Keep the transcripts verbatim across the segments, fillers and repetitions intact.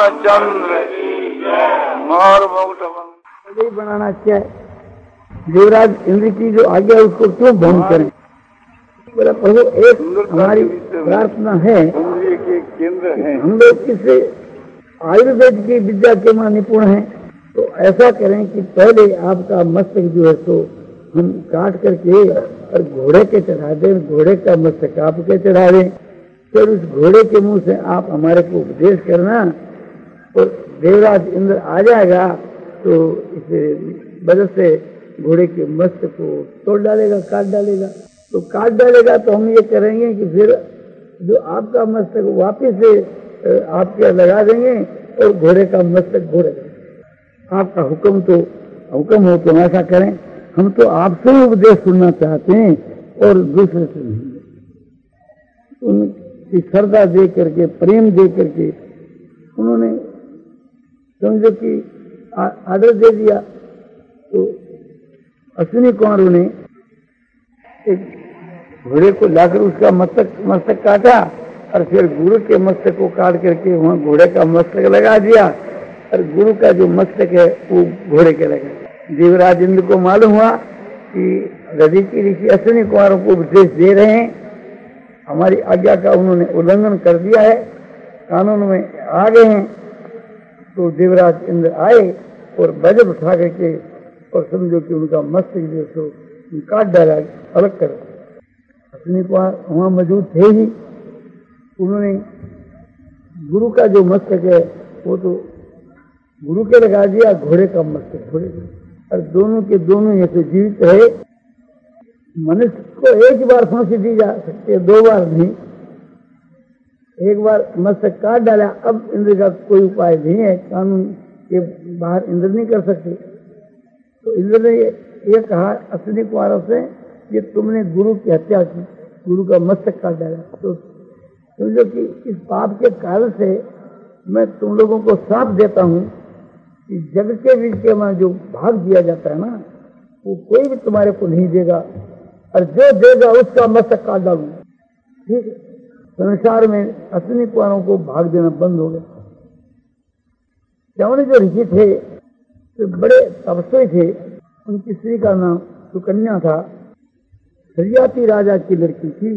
रामचंद्र मोर मुकुट नहीं बनाना क्या है? देवराज इंद्र की जो आज्ञा उसको क्यों भंग करें? बोला प्रभु एक हमारी प्रार्थना है, इंद्रिय के केंद्र है। हम लोग इस आयुर्वेद की विद्या के में निपुण हैं, तो ऐसा करें कि पहले आपका मस्तक जो है तो हम काट करके और घोड़े के चढ़ा दें, घोड़े का मस्तक आपके चढ़ा दें, फिर उस घोड़े के मुंह से आप हमारे को उपदेश करना, और देवराज इंद्र आ जाएगा तो इस वजह से घोड़े के मस्तक को तोड़ डालेगा, काट डालेगा। तो काट डालेगा तो हम ये करेंगे कि फिर जो आपका मस्तक वापिस से आपके लगा देंगे और घोड़े का मस्तक घोड़े का। आपका हुक्म तो हुक्म हो तो ऐसा करें, हम तो आपसे ही उपदेश सुनना चाहते हैं और दूसरे से नहीं। उनकी श्रद्धा दे करके, प्रेम दे करके उन्होंने समझो कि आदर दे दिया। तो अश्विनी कुमारों ने एक घोड़े को लाकर उसका मस्तक मस्तक काटा और फिर गुरु के मस्तक को काट करके वहां घोड़े का मस्तक लगा दिया, और गुरु का जो मस्तक है वो घोड़े के लगा। देवराज इंद्र को मालूम हुआ कि दधीचि ऋषि अश्विनी कुमारों को उपदेश दे रहे हैं, हमारी आज्ञा का उन्होंने उल्लंघन कर दिया है, कानून में आ गए हैं। तो देवराज इंद्र आए और वज्र उठा करके और समझो कि उनका मस्तक जो सो काट डाला, अलग कर। अश्विनी कुमार वहां मौजूद थे ही, उन्होंने गुरु का जो मस्तक है वो तो गुरु के लगा दिया, घोड़े का मस्तक घोड़े का, और दोनों के दोनों ऐसे जीवित रहे। मनुष्य को एक बार फांसी दी जा सकती है, दो बार नहीं। एक बार मस्तक काट डाला, अब इंद्र का कोई उपाय नहीं है, कानून के बाहर इंद्र नहीं कर सकते। तो इंद्र ने ये कहा अश्विनी कुमारों से कि तुमने गुरु की हत्या की, गुरु का मस्तक काट डाला, तो समझो कि इस पाप के कारण से मैं तुम लोगों को श्राप देता हूं कि जग के विषय में जो भाग दिया जाता है ना, वो कोई भी तुम्हारे को नहीं देगा, और जो देगा उसका मस्तक काट डालूंगा। ठीक है, संसार में अश्विनी कुमारों को भाग देना बंद हो गया। च्यवन जो ऋषि थे तो बड़े तपस्वी थे, उनकी स्त्री का नाम सुकन्या था, शरियाती राजा की लड़की थी।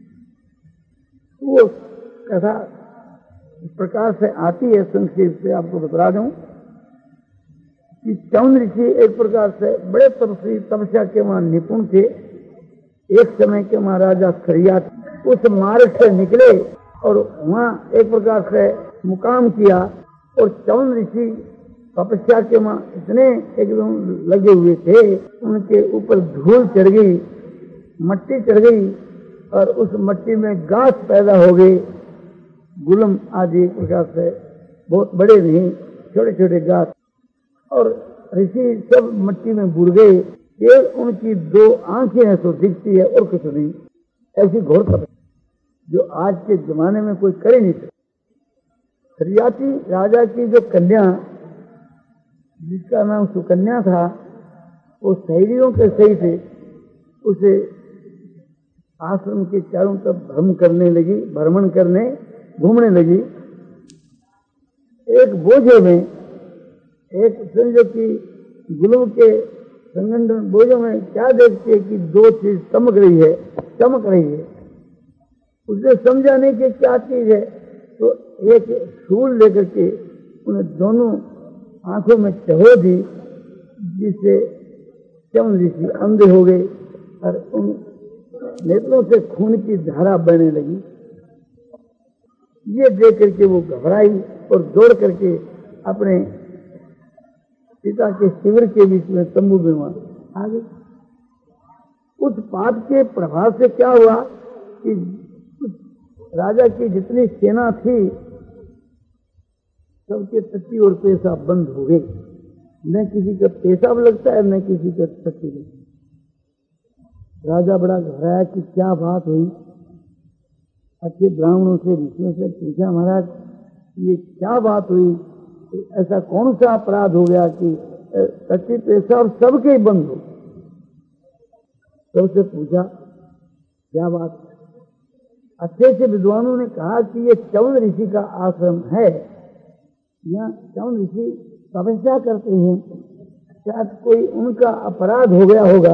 वो कथा इस प्रकार से आती है, संक्षेप से आपको बता दूं कि च्यवन ऋषि एक प्रकार से बड़े तपस्वी, तपस्या के वहां निपुण थे। एक समय के महाराजा शरियाती उस मार्ग से निकले और वहां एक प्रकार से मुकाम किया, और च्यवन ऋषि तपस्या के वहां इतने एकदम लगे हुए थे, उनके ऊपर धूल चढ़ गई, मट्टी चढ़ गई, और उस मट्टी में घास पैदा हो गई, गुलम आदि एक प्रकार से, बहुत बड़े नहीं, छोटे छोटे घास, और ऋषि सब मट्टी में बुड़ गए। ये उनकी दो आंखें हैं तो दिखती है और कुछ नहीं। ऐसी घोर तपस्या जो आज के जमाने में कोई कर ही नहीं सकता। शरियाती राजा की जो कन्या, जिसका नाम सुकन्या था, वो सहेलियों के सही थे, उसे आश्रम के चारों तरफ भ्रमण करने लगी, भ्रमण करने घूमने लगी। एक बोझे में, एक समझो कि गुलम के संगठन बोझों में क्या देखती है कि दो चीज चमक रही है, चमक रही है। उसने समझा नहीं कि क्या चीज है, तो एक शूल लेकर के उन्हें दोनों आंखों में चहो दी, जिससे च्यवन ऋषि अंधे हो गए और उन नेत्रों से खून की धारा बहने लगी। ये देख करके वो घबराई और दौड़ करके अपने पिता के शिविर के बीच में तंबू में वहां आ गई। उस पाप के प्रभाव से क्या हुआ कि राजा की जितनी सेना थी सबके टट्टी और पेशाब बंद हो गए। न किसी का पेशाब लगता है, न किसी का टट्टी लगता है। राजा बड़ा घबराया कि क्या बात हुई। अच्छे ब्राह्मणों से, ऋषियों से पूछा, महाराज ये क्या बात हुई, ऐसा कौन सा अपराध हो गया कि टट्टी पेशाब सबके ही बंद हो। सबसे पूछा क्या बात। अच्छे से विद्वानों ने कहा कि ये च्यवन ऋषि का आश्रम है, यहाँ चवन ऋषि तपस्या करते हैं, शायद कोई उनका अपराध हो गया होगा।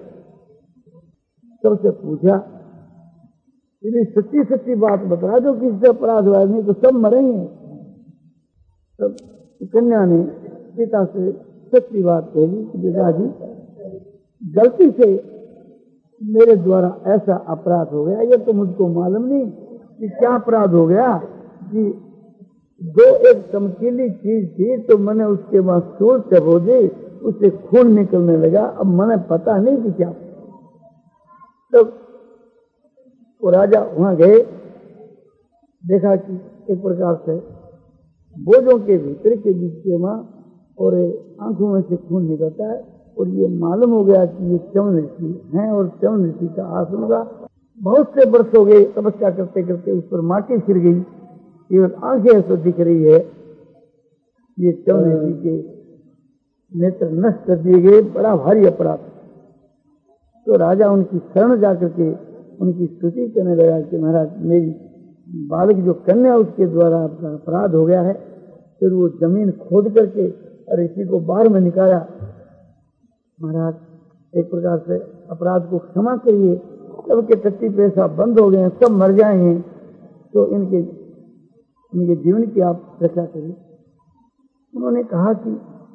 सबसे पूछा, यदि सच्ची सच्ची बात बता दो किससे अपराध हुआ, नहीं तो सब मरेंगे। तब कन्या ने पिता से सच्ची बात कही, पिताजी गलती से मेरे द्वारा ऐसा अपराध हो गया, ये तो मुझको मालूम नहीं कि क्या अपराध हो गया, कि दो एक चमकीली चीज थी तो मैंने उसके बाद सूर चबो दी, उससे खून निकलने लगा, अब मैंने पता नहीं कि क्या। तब वो राजा वहां गए, देखा कि एक प्रकार से बोझों के भीतर के बीच के वहां और आंखों में से खून निकलता है, और ये मालूम हो गया कि ये चवन ऋषि हैं और चवन ऋषि का आश्रम का बहुत से वर्ष हो गए तपस्या करते करते उस पर माटी फिर गई, केवल आंखें ऐसा दिख रही है। ये चवन ऋषि के नेत्र नष्ट कर दिए गए, बड़ा भारी अपराध। तो राजा उनकी शरण जाकर के उनकी स्तुति करने लगा कि महाराज मेरी बालक जो कन्या उसके द्वारा आपका अपराध हो गया है। फिर वो जमीन खोद करके ऋषि को बाहर में निकाला, महाराज एक प्रकार से अपराध को क्षमा करिए, सबके टट्टी पेशाब बंद हो गए हैं, सब मर जाएंगे, तो इनके इनके जीवन की आप रक्षा करिए। उन्होंने कहा कि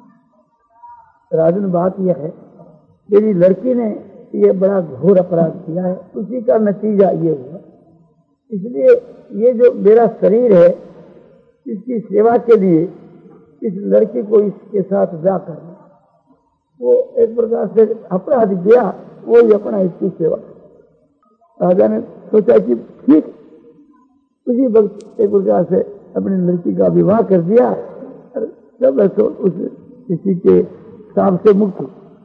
राजन बात यह है, मेरी लड़की ने ये बड़ा घोर अपराध किया है, उसी का नतीजा ये हुआ, इसलिए ये जो मेरा शरीर है इसकी सेवा के लिए इस लड़की को इसके साथ ब्याह करना, वो एक प्रकार से अपराध किया, वो ही अपना इसकी सेवा। राजा ने सोचा कि ठीक, उसी वक्त एक प्रकार से अपनी लड़की का विवाह कर दिया, जब तो उस किसी के साप से मुक्त।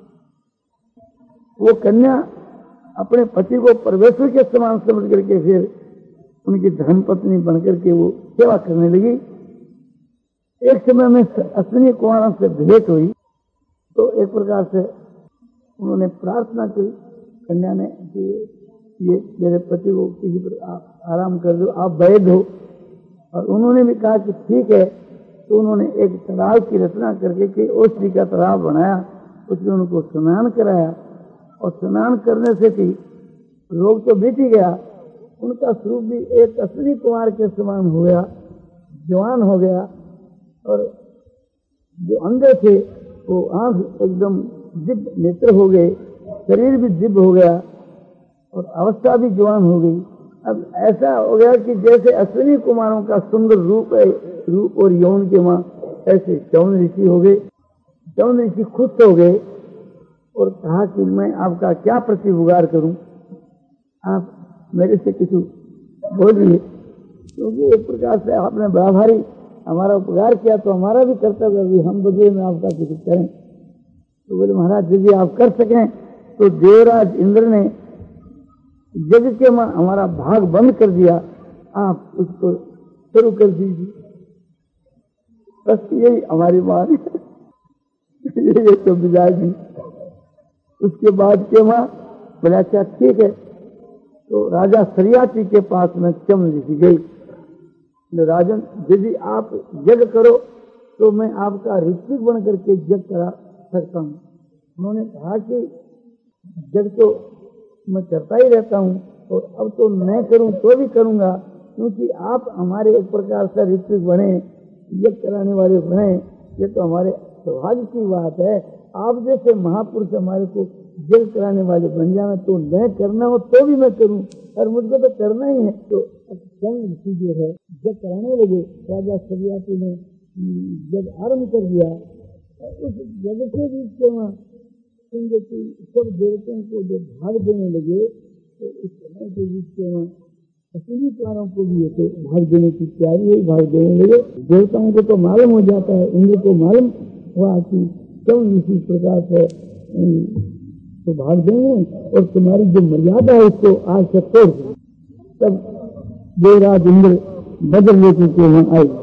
वो कन्या अपने पति को परमेश्वर के समान समझ करके फिर उनकी धर्म पत्नी बनकर के वो सेवा करने लगी। एक समय में अश्विनी कुमारों से भेंट हुई, तो एक प्रकार से उन्होंने प्रार्थना की कन्या ने कि ये मेरे पति को किसी पर आप आराम कर दो, आप वैध हो। और उन्होंने भी कहा कि ठीक है। तो उन्होंने एक तालाब की रचना करके कि ओसरी का तालाब बनाया, उसमें उनको स्नान कराया, और स्नान करने से भी रोग तो बीत ही गया, उनका स्वरूप भी एक अश्विनी कुमार के समान हो गया, जवान हो गया, और जो अंधे थे वो आंख एकदम दिव्य नेत्र हो गए, शरीर भी दिव्य हो गया, और अवस्था भी जवान हो गई। अब ऐसा हो गया कि जैसे अश्विनी कुमारों का सुंदर रूप है, रूप और यौन के वहां, ऐसे चवन ऋषि हो गए। चवन ऋषि खुश हो गए और कहा कि मैं आपका क्या प्रतिउपकार करूं, आप मेरे से कुछ बोलिए, क्योंकि एक प्रकार से आपने बड़ा भारी हमारा उपकार किया, तो हमारा भी कर्तव्य अभी हम बदले में आपका कुछ करें। तो बोले महाराज यदि आप कर सकें तो देवराज इंद्र ने जग के में हमारा भाग बंद कर दिया, आप उसको शुरू कर दीजिए, बस यही हमारी बात है। ये तो विदाई दी। उसके बाद के मां बोला अच्छा ठीक है। तो राजा सरियाती के पास में चवन ऋषि गई, राजन यदि आप यज्ञ करो तो मैं आपका ऋत्विक बन करके यज्ञ करा सकता हूँ। उन्होंने कहा कि यज्ञ तो मैं करता ही रहता हूँ, और अब तो मैं करूँ तो भी करूँगा, क्योंकि आप हमारे एक प्रकार से ऋत्विक बने, यज्ञ कराने वाले बने, ये तो हमारे सौभाग्य की बात है। आप जैसे महापुरुष हमारे को यज्ञ कराने वाले बन जाना, तो मैं करना हो तो भी मैं करूँ, और मुझको तो करना ही है। तो चवन ऋषि जो है यज्ञ कराने लगे, राजा सरियाती ने यज्ञ आरम्भ कर दिया। उस यज्ञ के बीच के वहाँ सब देवताओं को जो भाग देने लगे, तो इस समय के बीच के वहाँ अश्विनी कुमारों को भी तो भाग देने की तैयारी है, भाग देने लगे। देवताओं को तो मालूम हो जाता है, इंद्र को मालूम हुआ कि चवन ऋषि प्रकार से तो भाग देंगे और तुम्हारी जो मर्यादा है उसको आज से तोड़ देंगे। तब देवराज इंद्र बदल लेकर के वहां आए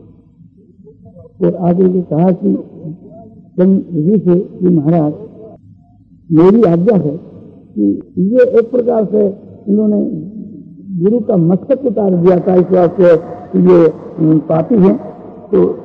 और आगे के कहा कि ऋषि से कि महाराज मेरी आज्ञा है कि ये एक प्रकार से इन्होंने गुरु का मस्तक उतार दिया था, इस वास्ते ये पापी हैं, तो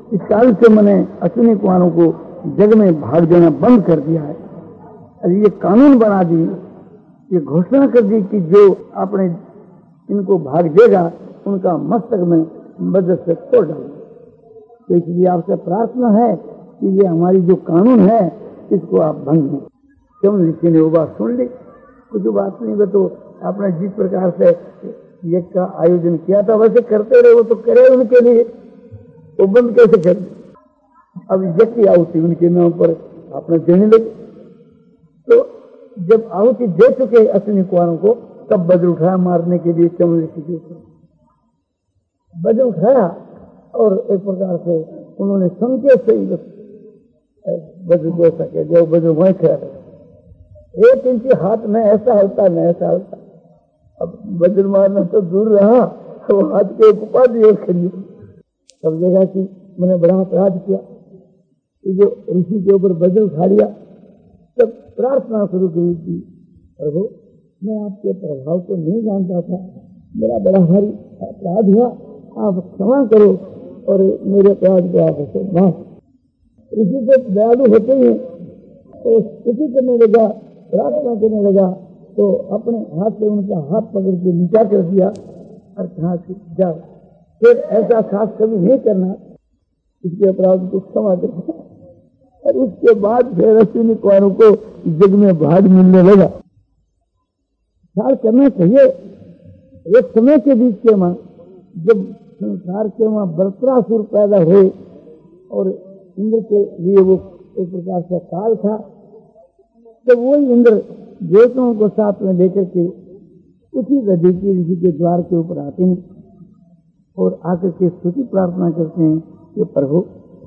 इस कारण से मैंने अश्विनी कुमारों को जग में भाग देना बंद कर दिया है। और ये कानून बना दी, ये घोषणा कर दी कि जो आपने इनको भाग देगा उनका मस्तक में वज्र से तोड़ डालेंगे। तो इसलिए आपसे प्रार्थना है कि ये हमारी जो कानून है इसको आप भंग करें। क्यों ऋषि ने वो बात सुन ली, कुछ बात नहीं। वो तो आपने जिस प्रकार से यज्ञ का आयोजन किया था वैसे करते रहे, वो तो करे उनके लिए, वो बंद कैसे कर दे। अब यज्ञ की आहुति उनके नाम पर आपने देने लगे। तो जब आहुति दे चुके अश्विनी कुमारों को, तब वज्र उठाया मारने के लिए चमन ऋषि के ऊपर। वज्र उठाया और एक प्रकार से उन्होंने संकेत से वज्र को ऐसा कह दिया, वज्र वहीं खड़ा रहा। एक इंची हाथ में ऐसा हलता न ऐसा हलता। अब वज्र मारना तो दूर रहा, वो हाथ के एक उपाधि और खड़ी समझेगा कि मैंने बड़ा अपराध किया। ये जो ऋषि के ऊपर वज्र उठा लिया, तब प्रार्थना शुरू की थी, प्रभु मैं आपके प्रभाव को नहीं जानता था, मेरा बड़ा भारी अपराध हुआ, आप क्षमा करो और मेरे अपराध को आप ऐसे माफ। ऋषि से दयालु होते ही तो स्तुति करने लगा, प्रार्थना करने लगा, तो अपने हाथ से उनका हाथ पकड़ के नीचा कर दिया और कहा कि जाओ, फिर ऐसा साथ कभी नहीं करना, इसके अपराध को क्षमा देना। और उसके बाद फिर अश्विनी कुमारों को जग में भाग मिलने लगा। ख्याल करना चाहिए, एक समय के बीच के मां जब संसार के वहां बलत्रासुर पैदा हुए और इंद्र के लिए वो एक प्रकार से काल था, तो वो इंद्र देवताओं को साथ में लेकर के उसी दधीचि ऋषि के द्वार के ऊपर आते हैं और आकर के स्तुति प्रार्थना करते हैं कि प्रभु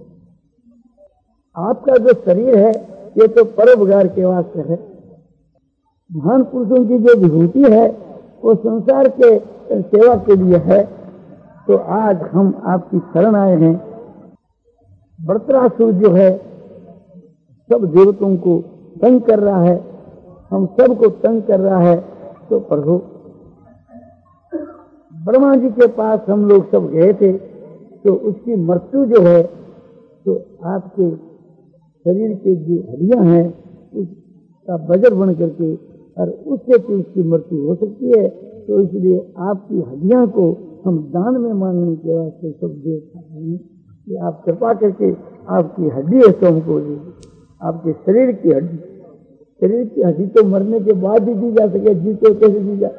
आपका जो शरीर है ये तो परोपकार के वास्ते है, महान पुरुषों की जो विभूति है वो संसार के सेवा के लिए है। तो आज हम आपकी शरण आए हैं। बलत्रासुर जो है सब देवताओं को तंग कर रहा है, हम सबको तंग कर रहा है। तो प्रभु ब्रह्मा जी के पास हम लोग सब गए थे, तो उसकी मृत्यु जो है तो आपके शरीर के जो हड्डियां हैं उसका वज्र बन करके और उससे भी उसकी मृत्यु हो सकती है। तो इसलिए आपकी हड्डियां को हम दान में मांगने के वास्ते सब देवता हैं कि आप कृपा करके आपकी हड्डी है तो हमको दीजिए, आपके शरीर की हड्डी। शरीर की हड्डी तो मरने के बाद ही दी जा सके, जीते कैसे दी जा।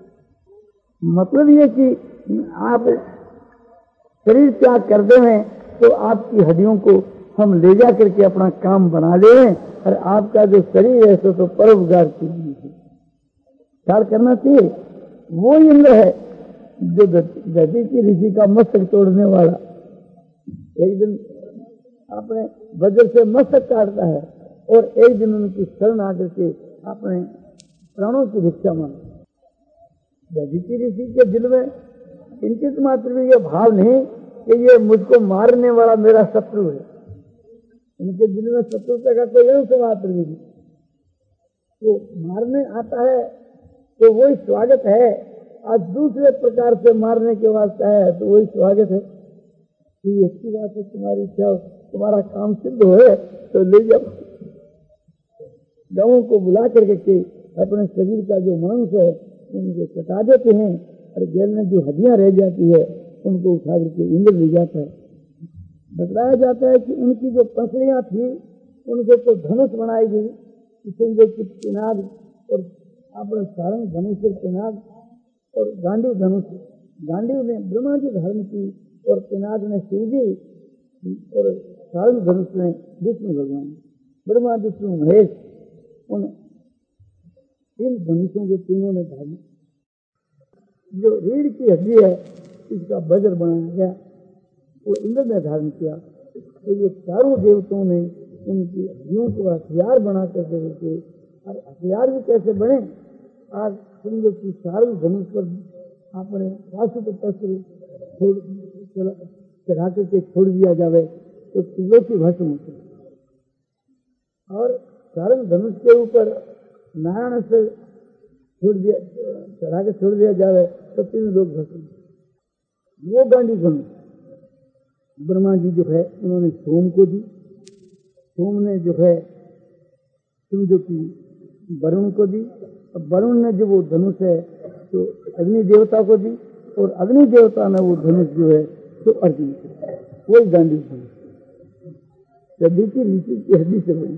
मतलब ये कि आप शरीर त्याग कर दें तो आपकी हड्डियों को हम ले जा करके अपना काम बना ले और आपका जो शरीर है सो तो परोपकार कीजिए। ख्याल करना चाहिए। वो इंद्र है जो दधीचि ऋषि का मस्तक तोड़ने वाला, एक दिन अपने वज्र से मस्तक काटता है और एक दिन उनकी शरण आकर के अपने प्राणों की भिक्षा मांगता। दधीचि ऋषि के दिल में किंचित मात्र भी ये भाव नहीं कि ये मुझको मारने वाला मेरा शत्रु है। उनके दिल में शत्रुता का कोई अंश मात्र भी नहीं। वो मारने आता है तो वही स्वागत है, आज दूसरे प्रकार से मारने के वास्ते है तो वही स्वागत है कि अच्छी बात है, तुम्हारी इच्छा, तुम्हारा काम सिद्ध हो तो ले जाओ। गांवों को बुला करके के अपने शरीर का जो मांस है उनको कटा देते हैं और जेल में जो हड्डियां रह जाती है उनको उठा करके इंद्र ले जाता है। बतलाया जाता है कि उनकी जो पंखुड़ियां थी उनसे तो धनुष बनाई गई, इसलिए कि पिनाद और अपने सारंग धनुष पिनाद और गांडीव धनुष, गांडीव ने ब्रह्मा जी धारण की और पिनाद ने शिव जी और सारंग धनुष ने विष्णु भगवान। ब्रह्मा विष्णु महेश उन तीन धनुषों को तीनों ने धारण। जो रीढ़ की हड्डी है इसका वज्र बनाया गया, वो इंद्र ने धारण किया। तो ये चारों देवताओं ने उनकी हड्डियों को हथियार बना करके देते। और हथियार भी कैसे बने, आज समझो कि सारंग धनुष पर अपने पाशुपतास्त्र छोड़ चढ़ा करके छोड़ दिया जावे तो तीनों की भस्म होती है। और सारंग धनुष के ऊपर नारायण से छोड़ दिया चढ़ा के छोड़ दिया जावे तो तीन लोग भस्म। वो गांडी धनुष ब्रह्मा जी जो है उन्होंने सोम को दी, सोम ने जो है समझो कि वरुण को दी, और वरुण ने जो वो धनुष है तो अग्नि देवता को दी, और अग्नि देवता ने वो धनुष जो है तो अर्जुन को। वही गांधी धनुष सदी की नीति की हड्डी से बनी।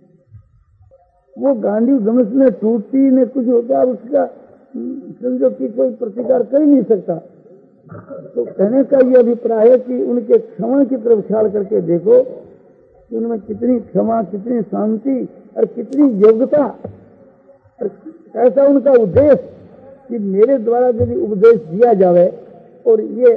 वो गांधी धनुष में टूटती ने कुछ होता, उसका समझो कि कोई प्रतिकार कर ही नहीं सकता। तो कहने का ये अभिप्राय है कि उनके क्षमा की तरफ ख्याल करके देखो कि उनमें कितनी क्षमा, कितनी शांति और कितनी योग्यता, और ऐसा उनका उद्देश्य कि मेरे द्वारा यदि उपदेश दिया जाए और ये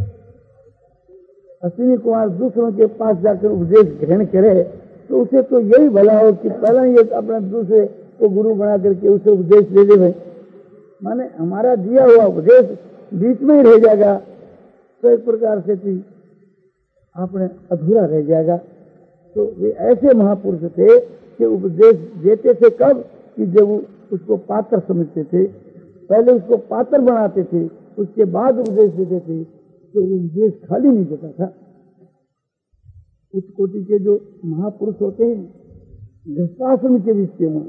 अश्विनी कुमार दूसरों के पास जाकर उपदेश ग्रहण करे तो उसे तो यही भला हो कि पहले ये अपने दूसरे को गुरु बना करके उसे उपदेश दे दे। भाई माने हमारा दिया हुआ उपदेश बीच में ही रह जाएगा तो एक प्रकार से थी आपने अधूरा रह जाएगा। तो वे ऐसे महापुरुष थे कि उपदेश देते थे कब कि जब वो उसको पात्र समझते थे, पहले उसको पात्र बनाते थे, उसके बाद उपदेश देते थे। तो उपदेश खाली नहीं देता था। उस कोटि के जो महापुरुष होते हैं गृहस्थाश्रम के विषय में,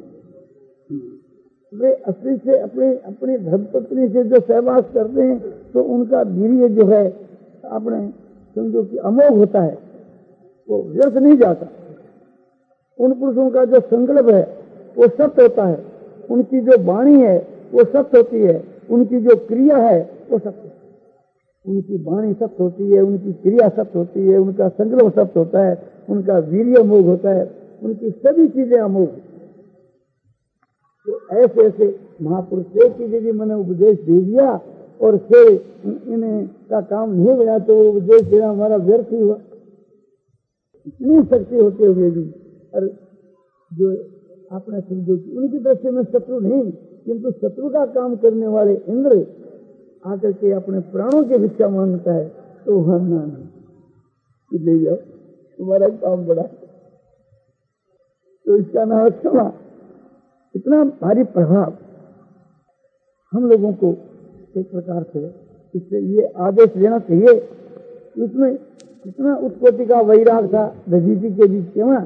वे असली से अपने अपनी धर्मपत्नी से जो सहवास करते हैं तो उनका वीर्य जो है अपने समझो कि अमोघ होता है, वो व्यर्थ नहीं जाता। उन पुरुषों का जो संकल्प है वो सत्य होता है, उनकी जो वाणी है वो सत्य होती है, उनकी जो क्रिया है वो सत्य, उनकी वाणी सत्य होती है, उनकी क्रिया सत्य होती है, उनका संकल्प सत्य होता है, उनका वीर्य अमोघ होता है, उनकी सभी चीजें अमोघ। तो ऐसे ऐसे महापुरुष थे कि यदि मैंने उपदेश दे दिया और फिर इन्हें का काम नहीं बना तो उपदेश देना हमारा व्यर्थ ही हुआ। इतनी शक्ति होते हुए भी, और जो आपने समझो कि उनकी दृष्टि में शत्रु नहीं, किंतु शत्रु का काम करने वाले इंद्र आकर के अपने प्राणों की भिक्षा मांगता है तो वह ना नहीं ले जाओ तुम्हारा काम बड़ा, तो इसका नाम क्षमा। इतना भारी प्रभाव हम लोगों को एक प्रकार से इससे ये आदेश लेना चाहिए। इसमें इतना उत्पत्ति का वैराग था दधीचि के बीच में।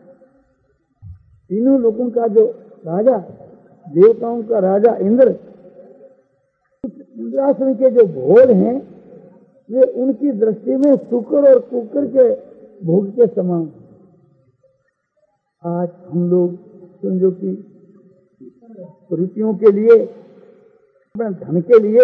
तीनों लोगों का जो राजा, देवताओं का राजा इंद्र, इंद्रासन के जो भोग हैं वे उनकी दृष्टि में शुक्र और कुकर के भोग के समान। आज हम लोग समझो कि रुचियों के लिए, अपने धन के लिए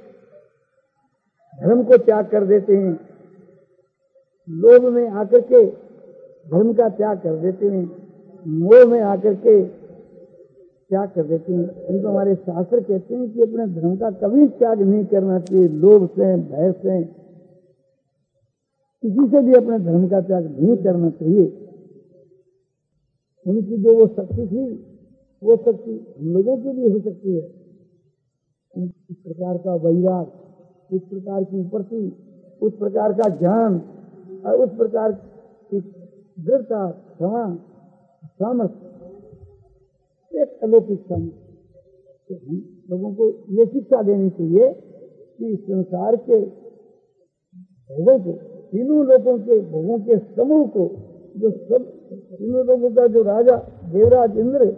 धर्म को त्याग कर देते हैं, लोभ में आकर के धर्म का त्याग कर देते हैं, मोह में आकर के त्याग कर देते हैं। इनको हमारे शास्त्र कहते हैं कि अपने धर्म का कभी त्याग नहीं करना चाहिए। लोभ से, भय से, किसी से भी अपने धर्म का त्याग नहीं करना चाहिए। उनकी जो वो शक्ति थी वो शक्ति हम लोगों के लिए हो सकती है। इस प्रकार का वैराग, उस प्रकार की उपरति, उस प्रकार का ज्ञान और उस प्रकार की दृढ़ता, क्षमा, सामर्थ्य, एक अलौकिक सामर्थ्य। हम लोगों को ये शिक्षा देनी चाहिए कि संसार के भोगों को, तीनों लोगों के भोगों के समूह को, जो सब तीनों लोगों का जो राजा देवराज इंद्र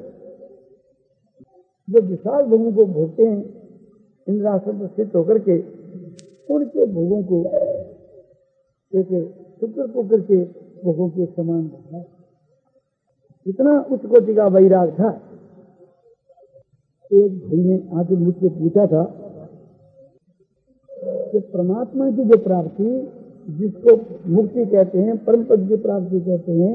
जो विशाल भोगों को भोगते हैं इंद्रासन पर स्थित होकर के, उनके भोगों को एक शुक्र को करके भोगों के समान बना। इतना उच्च कोटि का वैराग था। एक भाई ने आके मुझसे पूछा था कि परमात्मा की जो प्राप्ति, जिसको मुक्ति कहते हैं, परम पद की प्राप्ति कहते हैं,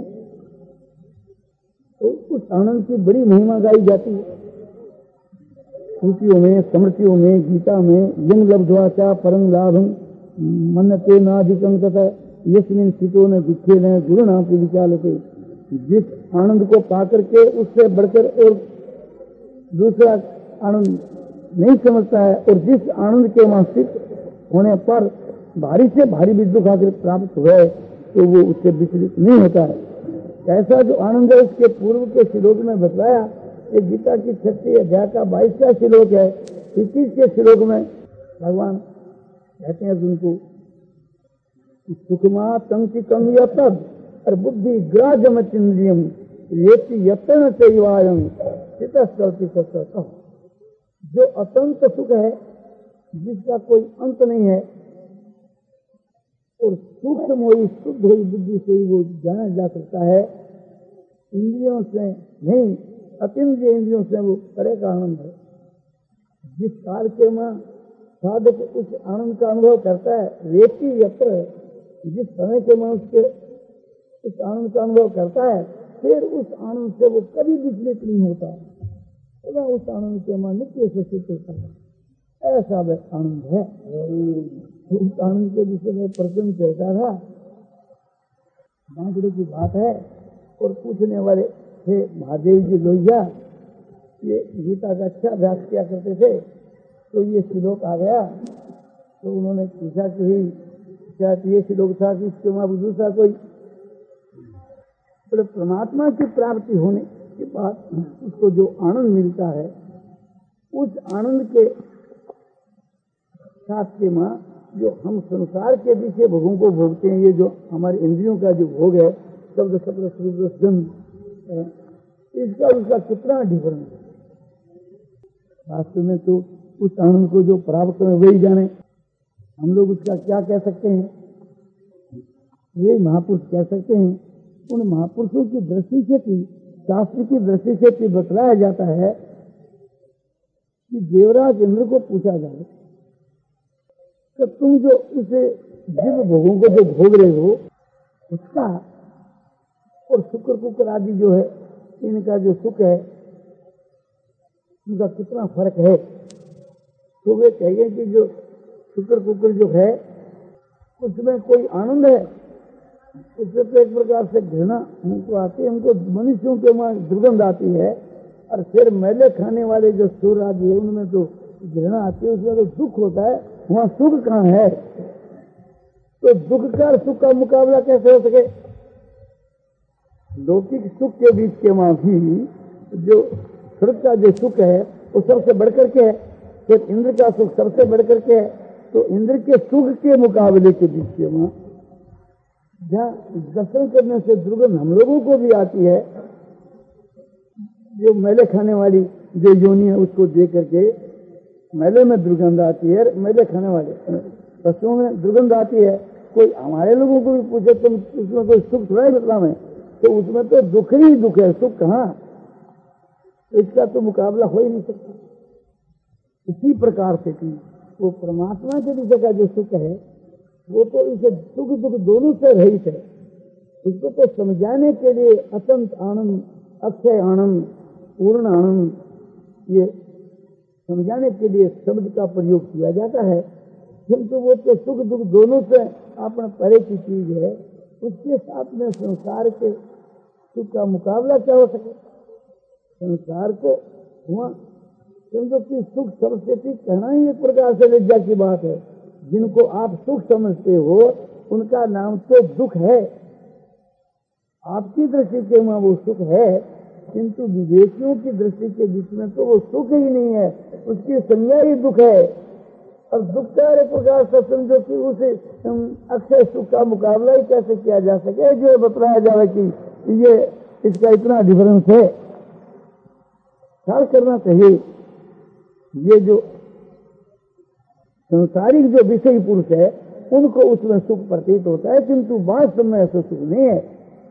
तो उस आनंद की बड़ी महिमा गाई जाती है। श्रुतियों में, स्मृतियों में, गीता में यंग लब्ध्वा परम लाभम मन्नते नाधिकं तथा यस्मिन् स्थितो न दुखे न गुरुणा विचालते। जिस आनंद को पाकर के उससे बढ़कर और दूसरा आनंद नहीं समझता है, और जिस आनंद के वहां स्थित होने पर भारी से भारी भी दुख आकर प्राप्त हुए तो वो उससे विचलित नहीं होता है। ऐसा जो आनंद है उसके पूर्व के श्लोक में बताया। ये गीता की छठी अध्याय का बाईसवां श्लोक है। इक्कीस के श्लोक में भगवान कहते हैं अर्जुन को सुखमा तंति कम यतद और बुद्धि ग्राजमत इंद्रियम येति यतन चैवायम चितस्कल्पि सत्सत। जो अतंत सुख है, जिसका कोई अंत नहीं है, और सूक्ष्म हुई शुद्ध हुई बुद्धि से ही वो जाना जा सकता है, इंद्रियों से नहीं, अतीन्द्रिय इंद्रियों से वो परे का आनंद है। जिस काल के में साधक उस आनंद का अनुभव करता है, रेती यत्र, जिस समय के में उसके उस आनंद का अनुभव करता है, फिर उस आनंद से वो कभी विचलित नहीं होता, तो उस आनंद के में नित्य से सिद्ध होता है। ऐसा वह आनंद है। उस आनंद के विषय में प्रसन्न चलता था, बांकड़े की बात है। और पूछने वाले थे महादेव जी लोहिया, ये गीता का अच्छा अभ्यास किया करते थे, तो ये श्लोक आ गया, तो उन्होंने पूछा कि शायद ये श्लोक था कि इसके वहां दूसरा कोई तो परमात्मा की प्राप्ति होने के बाद उसको जो आनंद मिलता है, उस आनंद के साथ के मां जो हम संसार के विषय भोगों को भोगते हैं, ये जो हमारे इंद्रियों का जो भोग है, शब्द शब्द शब्द गंध, इसका उसका कितना डिफरेंस है। वास्तव में तो उस आनंद को जो प्राप्त करें वही जाने, हम लोग उसका क्या कह सकते हैं, वे महापुरुष कह सकते हैं। उन महापुरुषों की दृष्टि से भी, शास्त्र की दृष्टि से भी बतलाया जाता है कि देवराज इंद्र को पूछा जाए कि तुम जो इस दिव्य भोगों को जो भोग रहे हो, उसका और शुक्र कुकर आदि जो है, इनका जो सुख है, उनका कितना फर्क है। तो वे कहेंगे कि जो शुक्र कुकर जो है, उसमें कोई आनंद है, उससे तो एक प्रकार से घृणा हमको आती है, हमको मनुष्यों के वहां दुर्गंध आती है, और फिर मैले खाने वाले जो सूर आदि है, उनमें तो घृणा आती है, उसमें तो दुख होता है। वहां सुख कहाँ है? तो दुख का और सुख का मुकाबला कैसे हो सके? लौकिक सुख के बीच के वहां भी जो स्वर्ग का जो सुख है वो सबसे बढ़कर के है, फिर इंद्र का सुख सबसे बढ़कर के है। तो इंद्र के सुख के मुकाबले के बीच के वहां जहाँ दर्शन करने से दुर्गंध हम लोगों को भी आती है, जो मैले खाने वाली जो योनि है उसको देख करके मैले में दुर्गंध आती है, मैले खाने वाले पशुओं में दुर्गंध आती है। कोई हमारे लोगों को भी पूछे तुम उसमें कोई सुख थोड़ा ही बदला में, तो उसमें तो दुख ही दुख है, सुख कहाँ? इसका तो मुकाबला हो ही नहीं सकता। इसी प्रकार से कि वो परमात्मा के विषय का जो सुख है, वो तो इसे सुख दुख दोनों से रहित है। उसको तो समझाने के लिए अत्यंत आनंद, अक्षय आनंद, पूर्ण आनंद, ये समझाने के लिए शब्द का प्रयोग किया जाता है। किंतु वो तो सुख दुख दोनों से अपना परे की चीज है, उसके साथ में संसार के सुख का मुकाबला क्या हो सके? संसार को हुआ क्योंकि सुख सबसे ठीक कहना ही एक प्रकार से लज्जा की बात है। जिनको आप सुख समझते हो उनका नाम तो दुख है। आपकी दृष्टि के वहां वो सुख है, किंतु विवेकियों की दृष्टि के बीच में तो वो सुख ही नहीं है, उसकी संज्ञा ही दुख है। और दुख का एक प्रकार से समझो कि उसे अक्षय सुख का मुकाबला ही कैसे किया जा सके, जो बताया जाए कि ये इसका इतना डिफरेंस है। ख्याल करना चाहिए, ये जो संसारिक जो विषय पुरुष है उनको उसमें सुख प्रतीत होता है, किंतु वास्तव में ऐसा सुख नहीं है।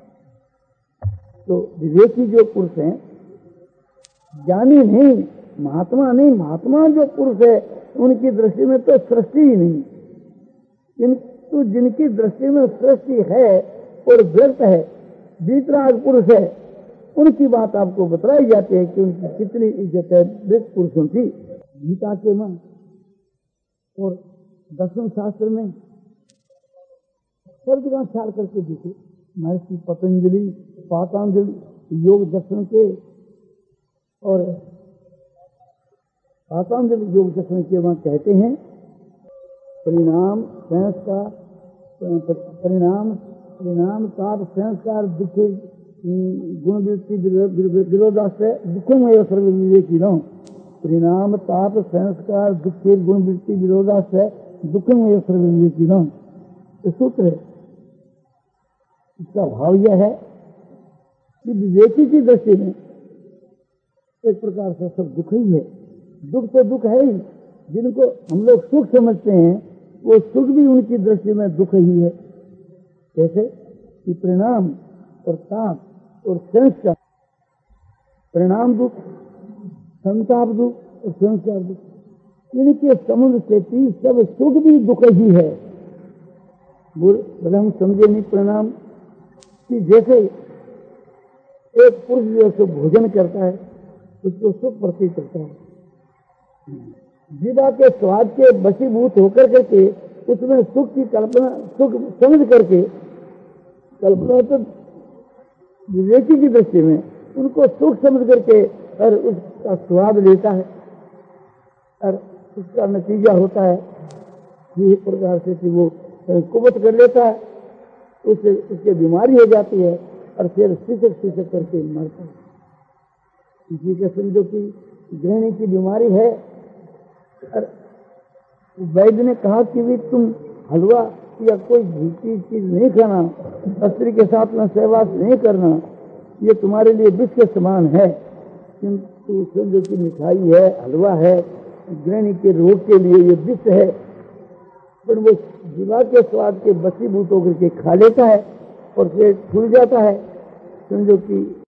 तो विवेकी जो पुरुष हैं, ज्ञानी नहीं, महात्मा नहीं, महात्मा जो पुरुष है उनकी दृष्टि में तो सृष्टि ही नहीं, किंतु जिनकी दृष्टि में सृष्टि है और व्यर्थ है, वीतराग पुरुष है, उनकी बात आपको बताई जाती है कि उनकी कितनी इज्जत है वेद पुरुषों की। गीता के मन और दर्शन शास्त्र में सब जगह ख्याल करके देखे, महर्षि पतंजलि, पातंजलि योग दर्शन के और पातंजलि योग दर्शन के वहां कहते हैं परिणाम संस्कार, परिणाम परिणाम ताप संस्कार दुख गुण वृत्ति विरोधाश्रय दुखम एवं सर्व विवेकिनों। परिणाम ताप संस्कार दुख गुण वृत्ति विरोधाश्रय दुखम एवं सर्व विवेकिनों। तो सूत्र है। इसका भाव यह है कि विवेकी की दृष्टि में एक प्रकार से सब दुख ही है। दुख तो दुख है ही, जिनको हम लोग सुख समझते हैं वो सुख भी उनकी दृष्टि में दुख ही है। जैसे कि परिणाम और ताप और संस्कार, परिणाम दुख, संताप दुख और संस्कार दुख, इनके समुद्र से भी सब सुख भी दुख ही है। बोले हम समझे नहीं परिणाम कि जैसे एक पुरुष जो है भोजन करता है उसको सुख प्रतीत करता है, जीवा के स्वाद के वशीभूत होकर करके उसमें सुख की कल्पना, सुख समझ करके कल्पना तो विवेकी की दृष्टि में उनको सुख समझ करके और उसका स्वाद लेता है और उसका नतीजा होता है इस प्रकार से कि वो कुबत कर लेता है, उससे उसकी बीमारी हो जाती है और फिर सिसक सिसक करके मरता है। किसी के समझो कि गृहिणी की बीमारी है और वैद्य ने कहा कि भी तुम हलवा या कोई भूखी चीज नहीं खाना, स्त्री के साथ में सहवास नहीं करना, ये तुम्हारे लिए विष के समान है। किंतु समझो कि मिठाई है, हलवा है, गृहिणी के रोग के लिए ये विष है, पर वो जीवा के स्वाद के वशीभूत होकर के खा लेता है और फिर फूल जाता है। समझो कि